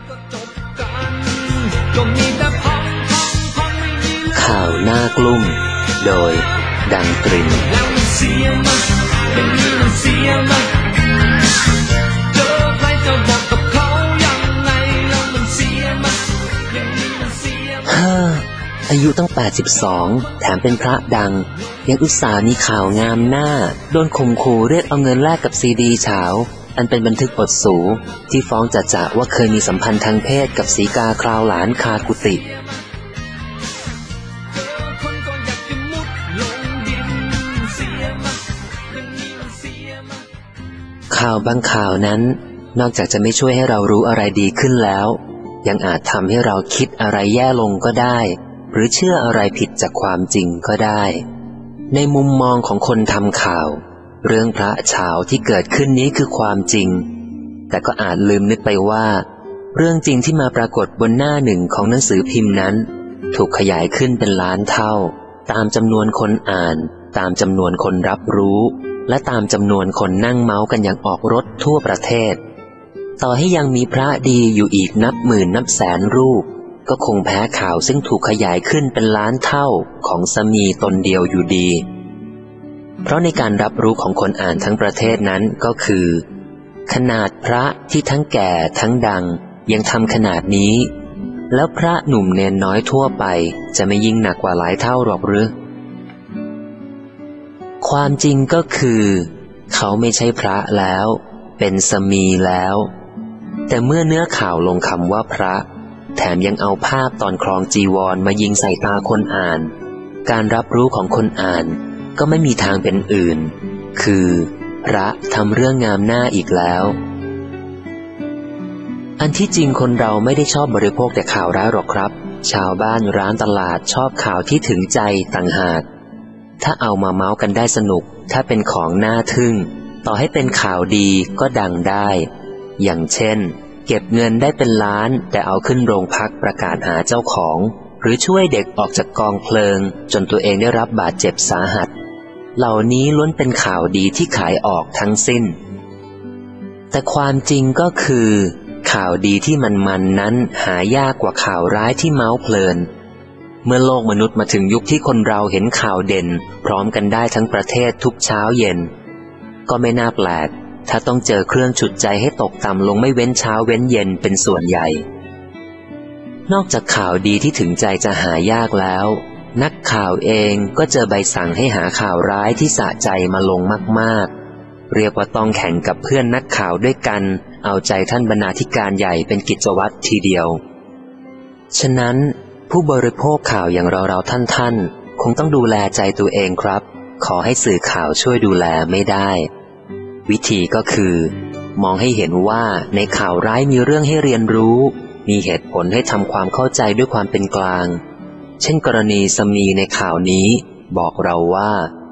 ข่าวหน้ากลุ่มโดยดังตรินอายุตั้ง82แถมเป็นพระดังยังอุตส่าห์มีข่าวงามหน้าโดนข่มขู่เรียกเอาเงินแลกกับซีดีเฉาอันเป็นบันทึกบทสูที่ฟ้องจ่าว่าเคยมีสัมพันธ์ทางเพศกับสีกาคราวหลานคากุติข่าวบางข่าวนั้นนอกจากจะไม่ช่วยให้เรารู้อะไรดีขึ้นแล้วยังอาจทำให้เราคิดอะไรแย่ลงก็ได้หรือเชื่ออะไรผิดจากความจริงก็ได้ในมุมมองของคนทำข่าวเรื่องพระเฉาที่เกิดขึ้นนี้คือความจริงแต่ก็อาจลืมนึกไปว่าเรื่องจริงที่มาปรากฏบนหน้าหนึ่งของหนังสือพิมพ์นั้นถูกขยายขึ้นเป็นล้านเท่าตามจำนวนคนอ่านตามจำนวนคนรับรู้และตามจำนวนคนนั่งเมาส์กันอย่างออกรถทั่วประเทศต่อให้ยังมีพระดีอยู่อีกนับหมื่นนับแสนรูปก็คงแพ้ข่าวซึ่งถูกขยายขึ้นเป็นล้านเท่าของสามีตนเดียวอยู่ดีเพราะในการรับรู้ของคนอ่านทั้งประเทศนั้นก็คือขนาดพระที่ทั้งแก่ทั้งดังยังทำขนาดนี้แล้วพระหนุ่มเนนน้อยทั่วไปจะไม่ยิ่งหนักกว่าหลายเท่าหรอกหรือความจริงก็คือเขาไม่ใช่พระแล้วเป็นสามีแล้วแต่เมื่อเนื้อข่าวลงคำว่าพระแถมยังเอาภาพตอนครองจีวรมายิงใส่ตาคนอ่านการรับรู้ของคนอ่านก็ไม่มีทางเป็นอื่นคือพระทำเรื่องงามหน้าอีกแล้วอันที่จริงคนเราไม่ได้ชอบบริโภคแต่ข่าวร้ายหรอกครับชาวบ้านร้านตลาดชอบข่าวที่ถึงใจต่างหากถ้าเอามาเมาส์กันได้สนุกถ้าเป็นของน่าทึ่งต่อให้เป็นข่าวดีก็ดังได้อย่างเช่นเก็บเงินได้เป็นล้านแต่เอาขึ้นโรงพักประกาศหาเจ้าของหรือช่วยเด็กออกจากกองเพลิงจนตัวเองได้รับบาดเจ็บสาหัสเหล่านี้ล้วนเป็นข่าวดีที่ขายออกทั้งสิ้นแต่ความจริงก็คือข่าวดีที่มันนั้นหายากกว่าข่าวร้ายที่เมาส์เพลินเมื่อโลกมนุษย์มาถึงยุคที่คนเราเห็นข่าวเด่นพร้อมกันได้ทั้งประเทศทุกเช้าเย็นก็ไม่น่าแปลกถ้าต้องเจอเครื่องฉุดใจให้ตกต่ำลงไม่เว้นเช้าเว้นเย็นเป็นส่วนใหญ่นอกจากข่าวดีที่ถึงใจจะหายากแล้วนักข่าวเองก็เจอใบสั่งให้หาข่าวร้ายที่สะใจมาลงมากๆเรียกว่าต้องแข่งกับเพื่อนนักข่าวด้วยกันเอาใจท่านบรรณาธิการใหญ่เป็นกิจวัตรทีเดียวฉะนั้นผู้บริโภคข่าวอย่างเราๆท่านคงต้องดูแลใจตัวเองครับขอให้สื่อข่าวช่วยดูแลไม่ได้วิธีก็คือมองให้เห็นว่าในข่าวร้ายมีเรื่องให้เรียนรู้มีเหตุผลให้ทำความเข้าใจด้วยความเป็นกลางเช่นกรณีสามีในข่าวนี้บอกเราว่า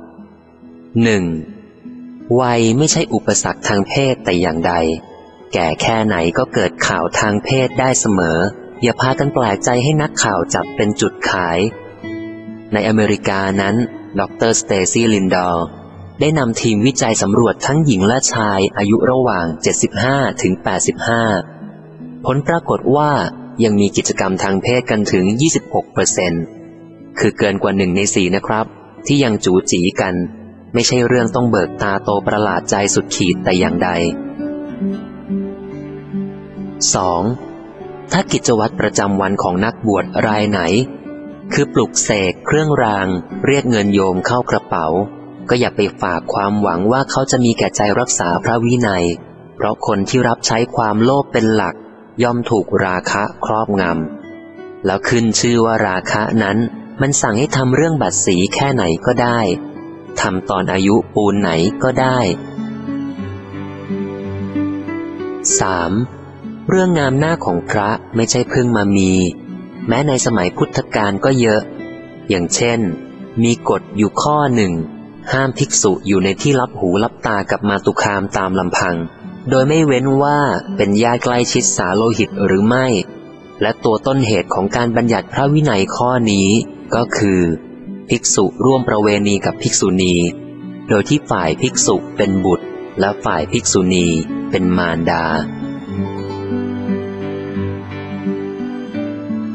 1. วัยไม่ใช่อุปสรรคทางเพศแต่อย่างใดแก่แค่ไหนก็เกิดข่าวทางเพศได้เสมออย่าพากันแปลกใจให้นักข่าวจับเป็นจุดขายในอเมริกานั้นดร.สเตซี่ลินดอร์ได้นำทีมวิจัยสำรวจทั้งหญิงและชายอายุระหว่าง75ถึง85ผลปรากฏว่ายังมีกิจกรรมทางเพศกันถึง 26% คือเกินกว่า1 ใน 4นะครับที่ยังจู๋จีกันไม่ใช่เรื่องต้องเบิกตาโตประหลาดใจสุดขีดแต่อย่างใด 2. ถ้ากิจวัตรประจำวันของนักบวชรายไหนคือปลุกเสกเครื่องรางเรียกเงินโยมเข้ากระเป๋าก็อย่าไปฝากความหวังว่าเขาจะมีแก่ใจรักษาพระวินัยเพราะคนที่รับใช้ความโลภเป็นหลักย่อมถูกราคะครอบงำแล้วขึ้นชื่อว่าราคะนั้นมันสั่งให้ทำเรื่องบัตรสีแค่ไหนก็ได้ทำตอนอายุปูนไหนก็ได้ 3. เรื่องงามหน้าของพระไม่ใช่เพิ่งมามีแม้ในสมัยพุทธกาลก็เยอะอย่างเช่นมีกฎอยู่ข้อหนึ่งห้ามภิกษุอยู่ในที่ลับหูลับตากับมาตุคามตามลำพังโดยไม่เว้นว่าเป็นญาติใกล้ชิดสาโลหิตหรือไม่และตัวต้นเหตุของการบัญญัติพระวินัยข้อนี้ก็คือภิกษุร่วมประเวณีกับภิกษุณีโดยที่ฝ่ายภิกษุเป็นบุตรและฝ่ายภิกษุณีเป็นมารดา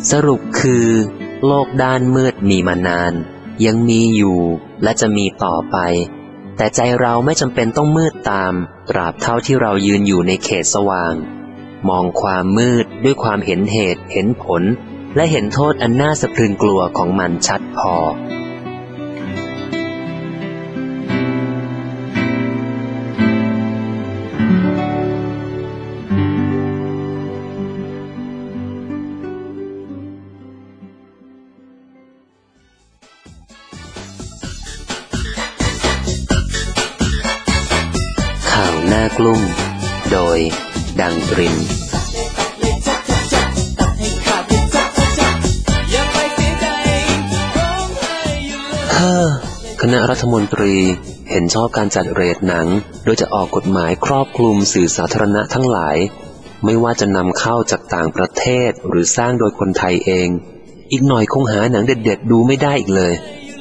สรุปคือโลกด้านมืดมีมานานยังมีอยู่และจะมีต่อไปแต่ใจเราไม่จำเป็นต้องมืดตามตราบเท่าที่เรายืนอยู่ในเขตสว่างมองความมืดด้วยความเห็นเหตุเห็นผลและเห็นโทษอันน่าสะพรึงกลัวของมันชัดพอข่าวหน้ากลุ้มโดยดังตรินคณะรัฐมนตรีเห็นชอบการจัดเรทหนังโดยจะออกกฎหมายครอบคลุมสื่อสาธารณะทั้งหลายไม่ว่าจะนำเข้าจากต่างประเทศหรือสร้างโดยคนไทยเองอีกหน่อยคงหาหนังเด็ดๆดูไม่ได้อีกเลย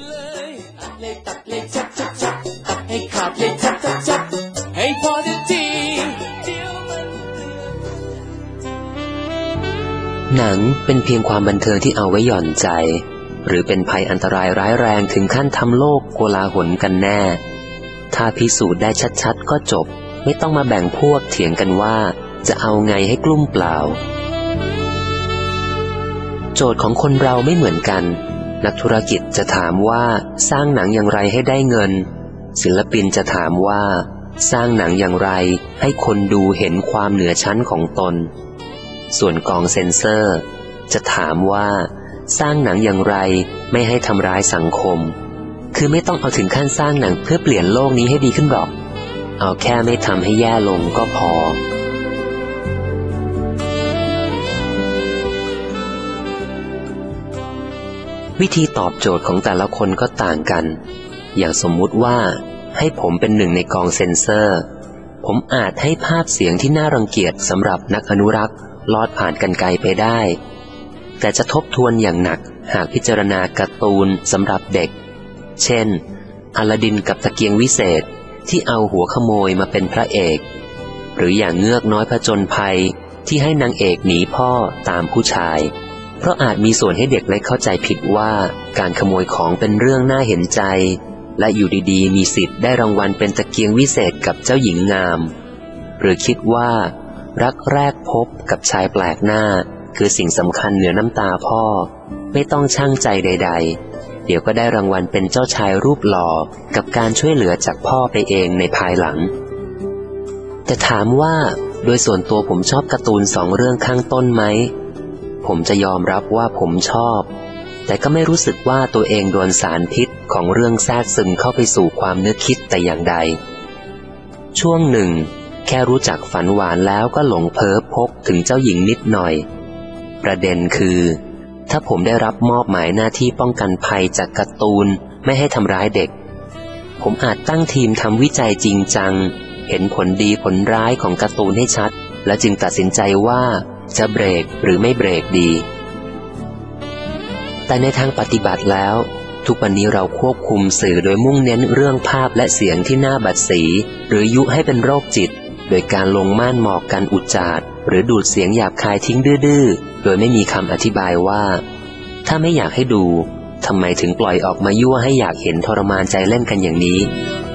หนังเป็นเพียงความบันเทิงที่เอาไว้หย่อนใจหรือเป็นภัยอันตรายร้ายแรงถึงขั้นทำโลกโกลาหลกันแน่ถ้าพิสูจน์ได้ชัดๆก็จบไม่ต้องมาแบ่งพวกเถียงกันว่าจะเอาไงให้กลุ้มเปล่าโจทย์ของคนเราไม่เหมือนกันนักธุรกิจจะถามว่าสร้างหนังอย่างไรให้ได้เงินศิลปินจะถามว่าสร้างหนังอย่างไรให้คนดูเห็นความเหนือชั้นของตนส่วนกองเซ็นเซอร์จะถามว่าสร้างหนังอย่างไรไม่ให้ทำร้ายสังคมคือไม่ต้องเอาถึงขั้นสร้างหนังเพื่อเปลี่ยนโลกนี้ให้ดีขึ้นหรอกเอาแค่ไม่ทำให้แย่ลงก็พอวิธีตอบโจทย์ของแต่ละคนก็ต่างกันอย่างสมมุติว่าให้ผมเป็นหนึ่งในกองเซ็นเซอร์ผมอาจให้ภาพเสียงที่น่ารังเกียจสำหรับนักอนุรักษ์ลอดผ่านกรรไกรไปได้แต่จะทบทวนอย่างหนักหากพิจารณาการ์ตูนสำหรับเด็กเช่นอลาดินกับตะเกียงวิเศษที่เอาหัวขโมยมาเป็นพระเอกหรืออย่างเงือกน้อยผจญภัยที่ให้นางเอกหนีพ่อตามผู้ชายเพราะอาจมีส่วนให้เด็กเล็กเข้าใจผิดว่าการขโมยของเป็นเรื่องน่าเห็นใจและอยู่ดีๆมีสิทธิ์ได้รางวัลเป็นตะเกียงวิเศษกับเจ้าหญิงงามหรือคิดว่ารักแรกพบกับชายแปลกหน้าคือสิ่งสำคัญเหนือน้ำตาพ่อไม่ต้องชั่งใจใดๆเดี๋ยวก็ได้รางวัลเป็นเจ้าชายรูปหล่อกับการช่วยเหลือจากพ่อไปเองในภายหลังแต่ถามว่าโดยส่วนตัวผมชอบการ์ตูน2 เรื่องข้างต้นไหมผมจะยอมรับว่าผมชอบแต่ก็ไม่รู้สึกว่าตัวเองโดนสารพิษของเรื่องแทรกซึมเข้าไปสู่ความนึกคิดแต่อย่างใดช่วงหนึ่งแค่รู้จักฝันหวานแล้วก็หลงเพ้อพกถึงเจ้าหญิงนิดหน่อยประเด็นคือถ้าผมได้รับมอบหมายหน้าที่ป้องกันภัยจากการ์ตูนไม่ให้ทำร้ายเด็กผมอาจตั้งทีมทำวิจัยจริงจังเห็นผลดีผลร้ายของการ์ตูนให้ชัดและจึงตัดสินใจว่าจะเบรกหรือไม่เบรกดีแต่ในทางปฏิบัติแล้วทุกวันนี้เราควบคุมสื่อโดยมุ่งเน้นเรื่องภาพและเสียงที่น่าบัดสีหรือยุให้เป็นโรคจิตโดยการลงม่านหมอกกันอุจจาระหรือดูดเสียงหยาบคายทิ้งดื้อๆโดยไม่มีคำอธิบายว่าถ้าไม่อยากให้ดูทำไมถึงปล่อยออกมายั่วให้อยากเห็นทรมานใจเล่นกันอย่างนี้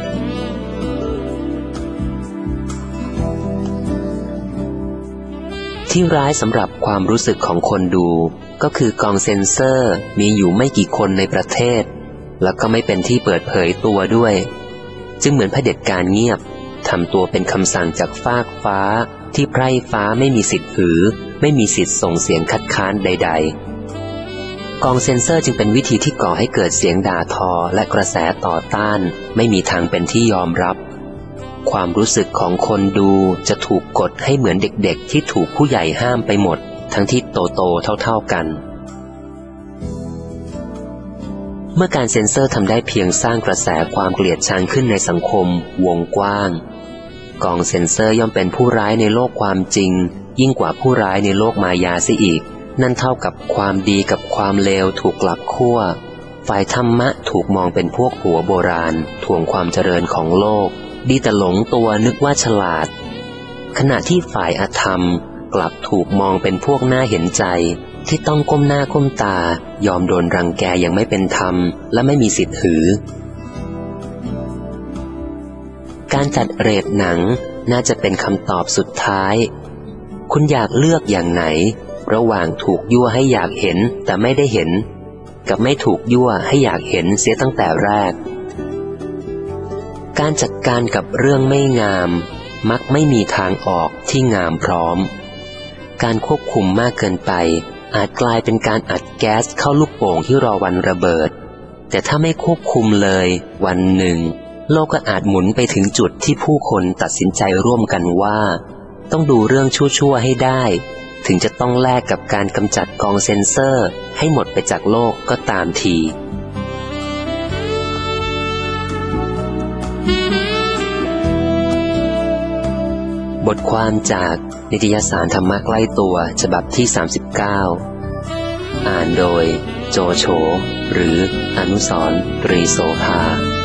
ที่ร้ายสำหรับความรู้สึกของคนดูก็คือกองเซ็นเซอร์มีอยู่ไม่กี่คนในประเทศแล้วก็ไม่เป็นที่เปิดเผยตัวด้วยจึงเหมือนเผด็จการเงียบทำตัวเป็นคำสั่งจากฟากฟ้าที่ไพร่ฟ้าไม่มีสิทธิ์หือไม่มีสิทธิ์ส่งเสียงคัดค้านใดๆกองเซ็นเซอร์จึงเป็นวิธีที่ก่อให้เกิดเสียงด่าทอและกระแสต่อต้านไม่มีทางเป็นที่ยอมรับความรู้สึกของคนดูจะถูกกดให้เหมือนเด็กๆที่ถูกผู้ใหญ่ห้ามไปหมดทั้งที่โตๆเท่าๆกันเมื่อการเซ็นเซอร์ทำได้เพียงสร้างกระแสความเกลียดชังขึ้นในสังคมวงกว้างกองเซ็นเซอร์ย่อมเป็นผู้ร้ายในโลกความจริงยิ่งกว่าผู้ร้ายในโลกมายาเสียอีกนั่นเท่ากับความดีกับความเลวถูกกลับขั้วฝ่ายธรรมะถูกมองเป็นพวกหัวโบราณถ่วงความเจริญของโลกดีแต่หลงตัวนึกว่าฉลาดขณะที่ฝ่ายอธรรมกลับถูกมองเป็นพวกน่าเห็นใจที่ต้องก้มหน้าก้มตายอมโดนรังแกอย่างไม่เป็นธรรมและไม่มีสิทธิ์หือการจัดเรทหนังน่าจะเป็นคำตอบสุดท้ายคุณอยากเลือกอย่างไหนระหว่างถูกยั่วให้อยากเห็นแต่ไม่ได้เห็นกับไม่ถูกยั่วให้อยากเห็นเสียตั้งแต่แรกการจัดการกับเรื่องไม่งามมักไม่มีทางออกที่งามพร้อมการควบคุมมากเกินไปอาจกลายเป็นการอัดแก๊สเข้าลูกโป่งที่รอวันระเบิดแต่ถ้าไม่ควบคุมเลยวันหนึ่งโลกก็อาจหมุนไปถึงจุดที่ผู้คนตัดสินใจร่วมกันว่าต้องดูเรื่องชั่วๆให้ได้ถึงจะต้องแลกกับการกำจัดกองเซ็นเซอร์ให้หมดไปจากโลกก็ตามทีบทความจากนิตยสารธรรมะใกล้ตัวฉบับที่39อ่านโดยโจโฉหรืออนุสรณ์ ตรีโสภา